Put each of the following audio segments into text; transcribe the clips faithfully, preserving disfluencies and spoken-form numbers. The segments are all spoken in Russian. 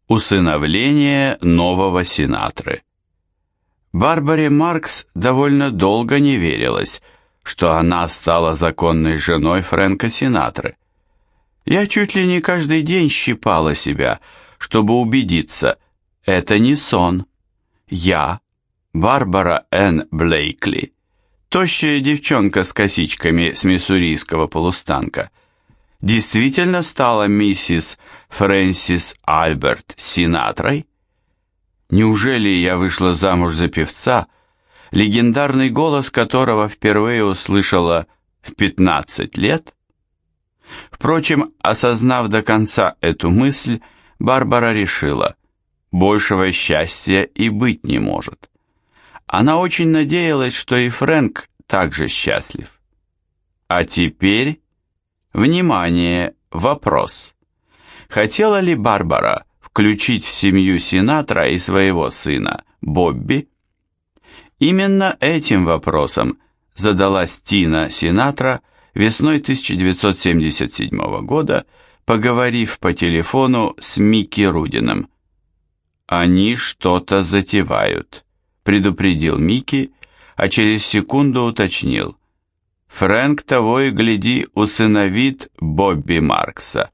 Усыновление нового Синатры. Барбаре Маркс довольно долго не верилось, что она стала законной женой Фрэнка Синатры. Я чуть ли не каждый день щипала себя, чтобы убедиться, это не сон. Я, Барбара Энн Блейкли, тощая девчонка с косичками с миссурийского полустанка, действительно стала миссис Фрэнсис Альберт Синатрой? Неужели я вышла замуж за певца, легендарный голос которого впервые услышала в пятнадцать лет? Впрочем, осознав до конца эту мысль, Барбара решила, большего счастья и быть не может. Она очень надеялась, что и Фрэнк также счастлив. А теперь, внимание, вопрос. Хотела ли Барбара включить в семью Синатра и своего сына Бобби? Именно этим вопросом задалась Тина Синатра весной тысяча девятьсот семьдесят седьмого года, поговорив по телефону с Микки Рудином. «Они что-то затевают», — предупредил Микки, а через секунду уточнил. «Фрэнк того и гляди усыновит Бобби Маркса».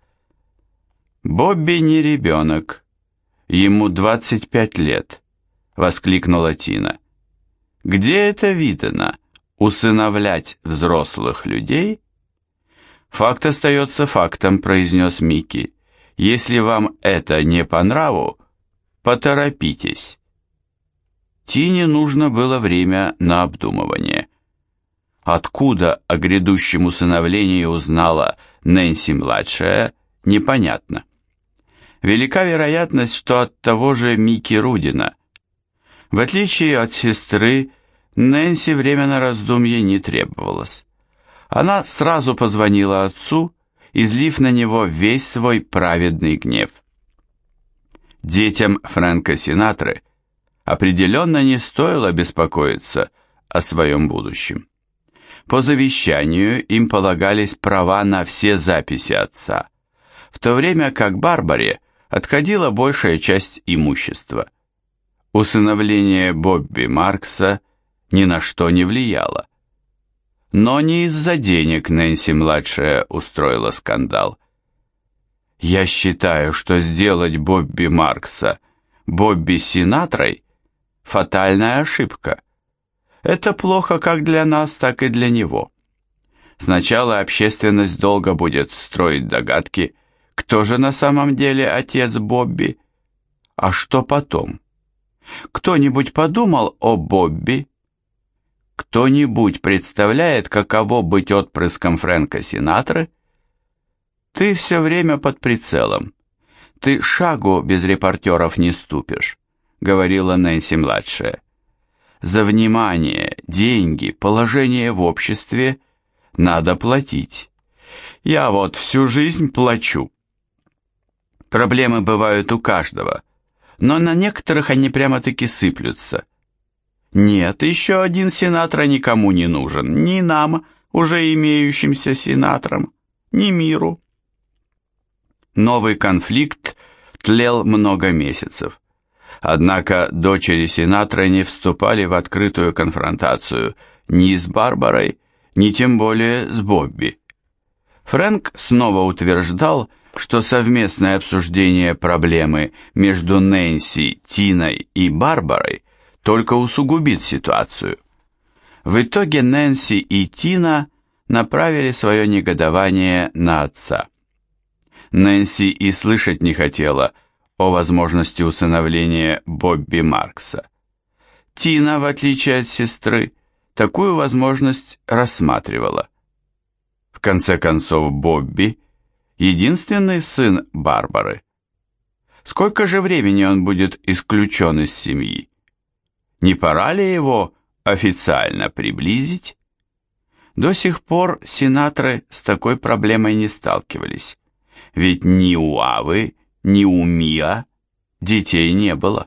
«Бобби не ребенок, ему двадцать пять лет», — воскликнула Тина. «Где это видано, усыновлять взрослых людей?» «Факт остается фактом», — произнес Микки. «Если вам это не по нраву, поторопитесь». Тине нужно было время на обдумывание. Откуда о грядущем усыновлении узнала Нэнси-младшая, непонятно. Велика вероятность, что от того же Микки Рудина. В отличие от сестры, Нэнси время на раздумье не требовалось. Она сразу позвонила отцу, излив на него весь свой праведный гнев. Детям Фрэнка Синатры определенно не стоило беспокоиться о своем будущем. По завещанию им полагались права на все записи отца, в то время как Барбаре отходила большая часть имущества. Усыновление Бобби Маркса ни на что не влияло. Но не из-за денег Нэнси-младшая устроила скандал. «Я считаю, что сделать Бобби Маркса Бобби Синатрой – фатальная ошибка. Это плохо как для нас, так и для него. Сначала общественность долго будет строить догадки, кто же на самом деле отец Бобби. А что потом? Кто-нибудь подумал о Бобби? Кто-нибудь представляет, каково быть отпрыском Фрэнка Синатры? Ты все время под прицелом. Ты шагу без репортеров не ступишь, говорила Нэнси-младшая. За внимание, деньги, положение в обществе надо платить. Я вот всю жизнь плачу. Проблемы бывают у каждого, но на некоторых они прямо-таки сыплются. Нет, еще один Синатра никому не нужен, ни нам, уже имеющимся Синатрам, ни миру. Новый конфликт тлел много месяцев. Однако дочери Синатра не вступали в открытую конфронтацию ни с Барбарой, ни тем более с Бобби. Фрэнк снова утверждал, что совместное обсуждение проблемы между Нэнси, Тиной и Барбарой только усугубит ситуацию. В итоге Нэнси и Тина направили свое негодование на отца. Нэнси и слышать не хотела о возможности усыновления Бобби Маркса. Тина, в отличие от сестры, такую возможность рассматривала. В конце концов, Бобби – единственный сын Барбары. Сколько же времени он будет исключен из семьи? Не пора ли его официально приблизить? До сих пор Синатры с такой проблемой не сталкивались, ведь ни у Авы, ни у Миа детей не было.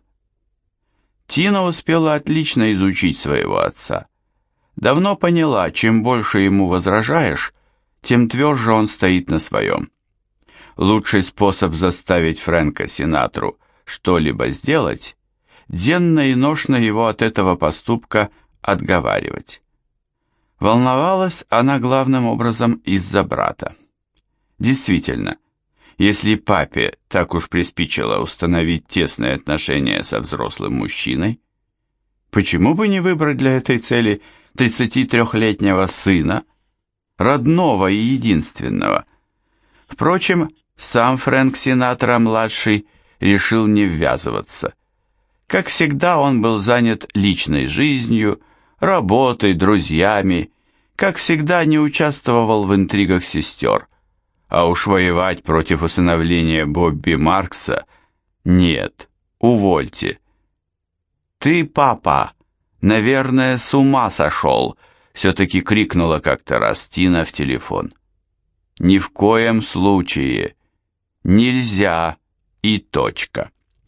Тина успела отлично изучить своего отца. Давно поняла, чем больше ему возражаешь, тем тверже он стоит на своем. Лучший способ заставить Фрэнка Синатру что-либо сделать, денно и ношно его от этого поступка отговаривать. Волновалась она главным образом из-за брата. Действительно, если папе так уж приспичило установить тесные отношения со взрослым мужчиной, почему бы не выбрать для этой цели тридцатитрёхлетнего сына, родного и единственного? Впрочем, сам Фрэнк Синатра-младший решил не ввязываться. Как всегда, он был занят личной жизнью, работой, друзьями, как всегда не участвовал в интригах сестер. А уж воевать против усыновления Бобби Маркса нет, увольте. «Ты, папа, наверное, с ума сошел!» все-таки крикнула как-то раз Тина в телефон. «Ни в коем случае! Нельзя! И точка!»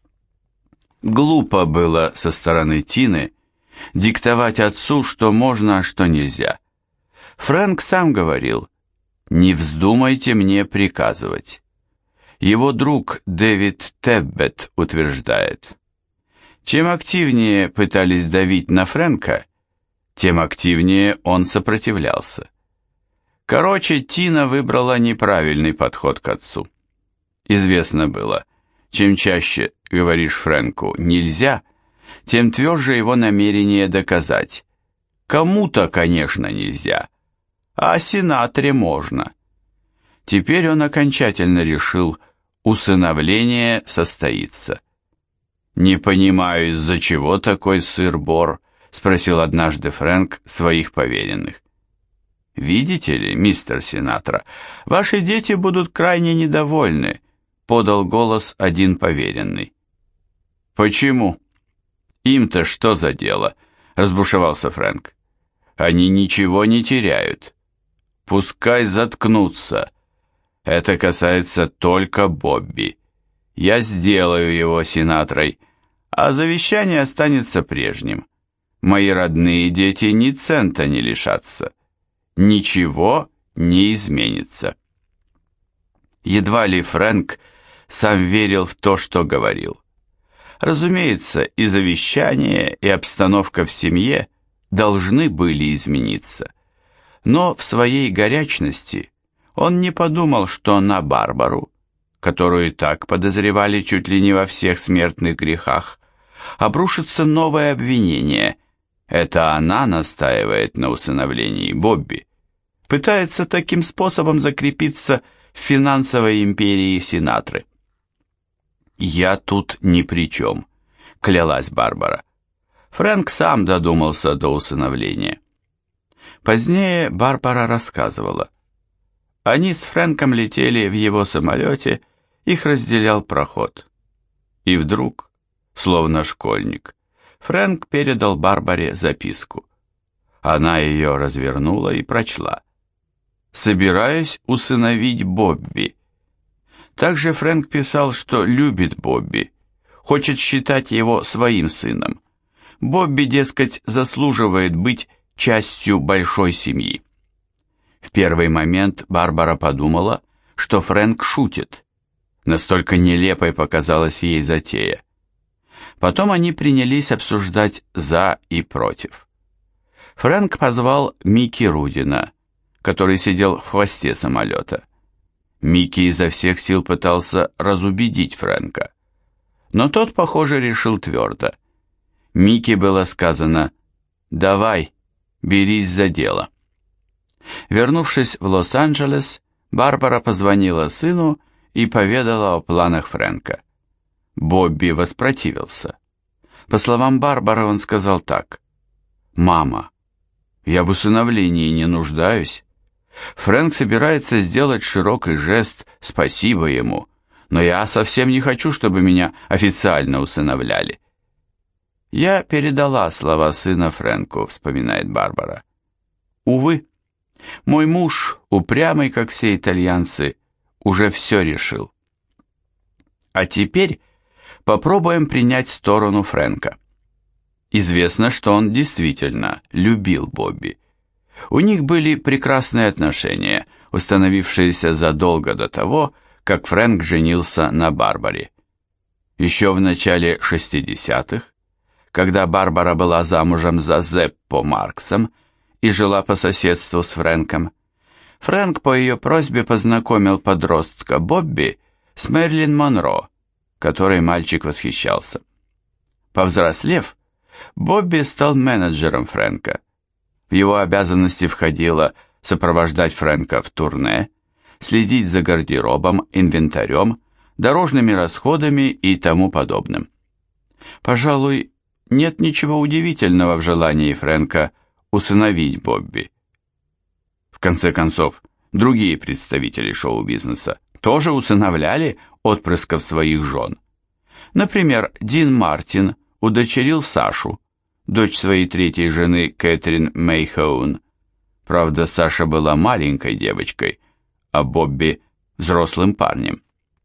Глупо было со стороны Тины диктовать отцу, что можно, а что нельзя. Фрэнк сам говорил: «Не вздумайте мне приказывать». Его друг Дэвид Теббет утверждает: чем активнее пытались давить на Фрэнка, тем активнее он сопротивлялся. Короче, Тина выбрала неправильный подход к отцу. Известно было, чем чаще говоришь Фрэнку «нельзя», тем тверже его намерение доказать. Кому-то, конечно, нельзя, а Синатре можно. Теперь он окончательно решил, усыновление состоится. «Не понимаю, из-за чего такой сыр-бор?» — спросил однажды Фрэнк своих поверенных. «Видите ли, мистер Синатра, ваши дети будут крайне недовольны», — подал голос один поверенный. «Почему? Им-то что за дело?» — разбушевался Фрэнк. «Они ничего не теряют. Пускай заткнутся. Это касается только Бобби. Я сделаю его Синатрой, а завещание останется прежним. Мои родные дети ни цента не лишатся. Ничего не изменится». Едва ли Фрэнк сам верил в то, что говорил. Разумеется, и завещание, и обстановка в семье должны были измениться. Но в своей горячности он не подумал, что на Барбару, которую так подозревали чуть ли не во всех смертных грехах, обрушится новое обвинение. Это она настаивает на усыновлении Бобби, пытается таким способом закрепиться в финансовой империи Синатры. «Я тут ни при чем», — клялась Барбара. Фрэнк сам додумался до усыновления. Позднее Барбара рассказывала. Они с Фрэнком летели в его самолете, их разделял проход. И вдруг, словно школьник, Фрэнк передал Барбаре записку. Она ее развернула и прочла. «Собираюсь усыновить Бобби». Также Фрэнк писал, что любит Бобби, хочет считать его своим сыном. Бобби, дескать, заслуживает быть частью большой семьи. В первый момент Барбара подумала, что Фрэнк шутит. Настолько нелепой показалась ей затея. Потом они принялись обсуждать «за» и «против». Фрэнк позвал Микки Рудина, который сидел в хвосте самолета. Микки изо всех сил пытался разубедить Фрэнка. Но тот, похоже, решил твердо. Микки было сказано: «Давай, берись за дело». Вернувшись в Лос-Анджелес, Барбара позвонила сыну и поведала о планах Фрэнка. Бобби воспротивился. По словам Барбары, он сказал так: «Мама, я в усыновлении не нуждаюсь. Фрэнк собирается сделать широкий жест, спасибо ему, но я совсем не хочу, чтобы меня официально усыновляли». «Я передала слова сына Фрэнку», — вспоминает Барбара. «Увы, мой муж, упрямый, как все итальянцы, уже все решил. А теперь попробуем принять сторону Фрэнка. Известно, что он действительно любил Бобби. У них были прекрасные отношения, установившиеся задолго до того, как Фрэнк женился на Барбаре. Еще в начале шестидесятых, когда Барбара была замужем за Зеппо Марксом и жила по соседству с Фрэнком, Фрэнк по ее просьбе познакомил подростка Бобби с Мэрилин Монро, которой мальчик восхищался. Повзрослев, Бобби стал менеджером Фрэнка. В его обязанности входило сопровождать Фрэнка в турне, следить за гардеробом, инвентарем, дорожными расходами и тому подобным. Пожалуй, нет ничего удивительного в желании Фрэнка усыновить Бобби. В конце концов, другие представители шоу-бизнеса тоже усыновляли отпрысков своих жен. Например, Дин Мартин удочерил Сашу, дочь своей третьей жены Кэтрин Мэйхоун. Правда, Саша была маленькой девочкой, а Бобби – взрослым парнем.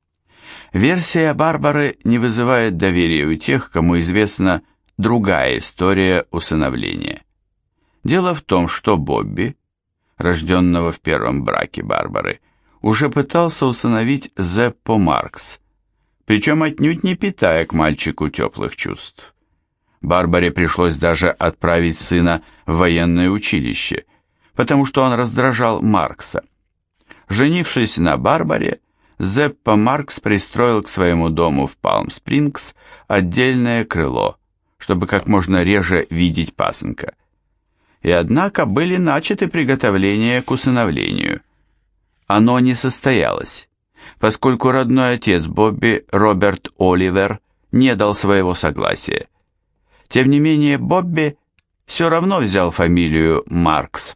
Версия Барбары не вызывает доверия у тех, кому известна другая история усыновления. Дело в том, что Бобби, рожденного в первом браке Барбары, уже пытался усыновить Зеппо Маркс, причем отнюдь не питая к мальчику теплых чувств. Барбаре пришлось даже отправить сына в военное училище, потому что он раздражал Маркса. Женившись на Барбаре, Зеппо Маркс пристроил к своему дому в Палм-Спрингс отдельное крыло, чтобы как можно реже видеть пасынка. И однако были начаты приготовления к усыновлению. Оно не состоялось, поскольку родной отец Бобби, Роберт Оливер, не дал своего согласия. Тем не менее, Бобби все равно взял фамилию Маркс.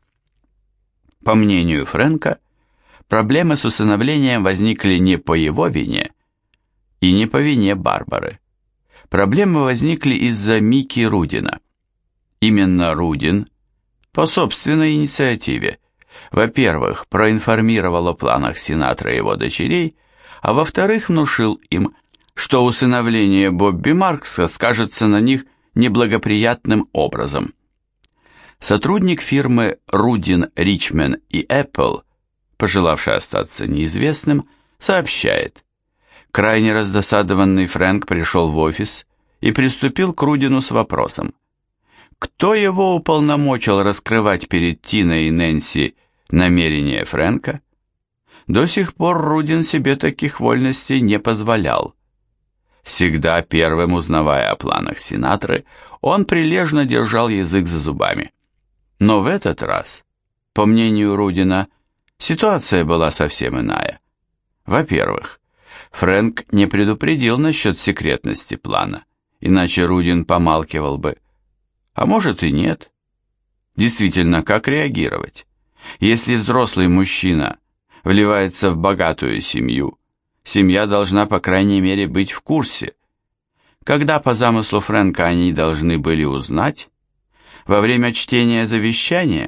По мнению Фрэнка, проблемы с усыновлением возникли не по его вине и не по вине Барбары. Проблемы возникли из-за Микки Рудина. Именно Рудин, по собственной инициативе, во-первых, проинформировал о планах Синатра и его дочерей, а во-вторых, внушил им, что усыновление Бобби Маркса скажется на них неблагоприятным образом. Сотрудник фирмы Рудин, Ричмен и Эппл, пожелавший остаться неизвестным, сообщает: крайне раздосадованный Фрэнк пришел в офис и приступил к Рудину с вопросом: кто его уполномочил раскрывать перед Тиной и Нэнси намерения Фрэнка? До сих пор Рудин себе таких вольностей не позволял. Всегда первым узнавая о планах Синатры, он прилежно держал язык за зубами. Но в этот раз, по мнению Рудина, ситуация была совсем иная. Во-первых, Фрэнк не предупредил насчет секретности плана, иначе Рудин помалкивал бы. А может и нет. Действительно, как реагировать? Если взрослый мужчина вливается в богатую семью, семья должна, по крайней мере, быть в курсе. Когда по замыслу Фрэнка они должны были узнать? Во время чтения завещания?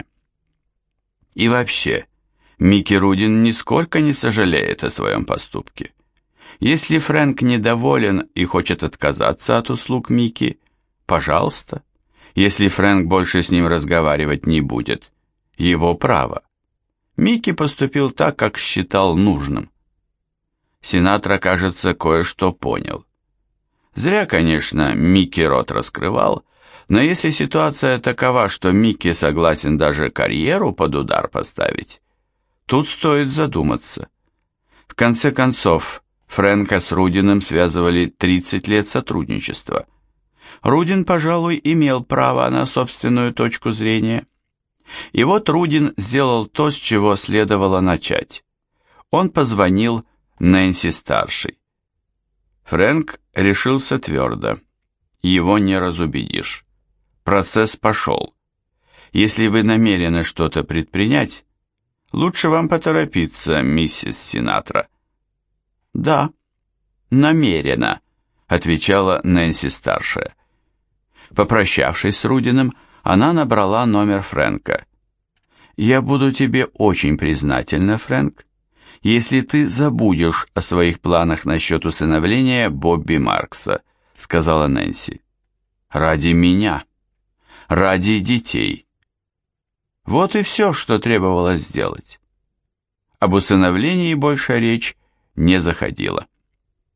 И вообще, Микки Рудин нисколько не сожалеет о своем поступке. Если Фрэнк недоволен и хочет отказаться от услуг Микки, пожалуйста. Если Фрэнк больше с ним разговаривать не будет, его право. Микки поступил так, как считал нужным. Синатра, кажется, кое-что понял. Зря, конечно, Микки рот раскрывал, но если ситуация такова, что Микки согласен даже карьеру под удар поставить, тут стоит задуматься. В конце концов, Фрэнка с Рудиным связывали тридцать лет сотрудничества. Рудин, пожалуй, имел право на собственную точку зрения. И вот Рудин сделал то, с чего следовало начать. Он позвонил Нэнси-старшей. Фрэнк решился твердо. Его не разубедишь. Процесс пошел. Если вы намерены что-то предпринять, лучше вам поторопиться, миссис Синатра. Да, намерена, отвечала Нэнси-старшая. Попрощавшись с Рудиным, она набрала номер Фрэнка. «Я буду тебе очень признательна, Фрэнк, если ты забудешь о своих планах насчет усыновления Бобби Маркса», сказала Нэнси. «Ради меня, ради детей». Вот и все, что требовалось сделать. Об усыновлении больше речь не заходила.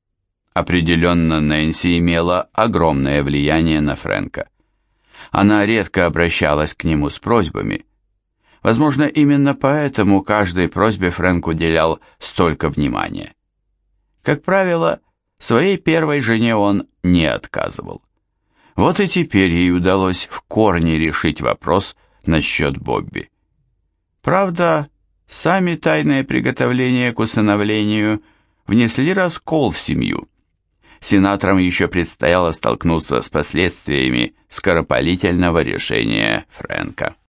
Определенно, Нэнси имела огромное влияние на Фрэнка. Она редко обращалась к нему с просьбами. Возможно, именно поэтому каждой просьбе Фрэнк уделял столько внимания. Как правило, своей первой жене он не отказывал. Вот и теперь ей удалось в корне решить вопрос насчет Бобби. Правда, сами тайные приготовления к усыновлению внесли раскол в семью. Сенаторам еще предстояло столкнуться с последствиями скоропалительного решения Фрэнка.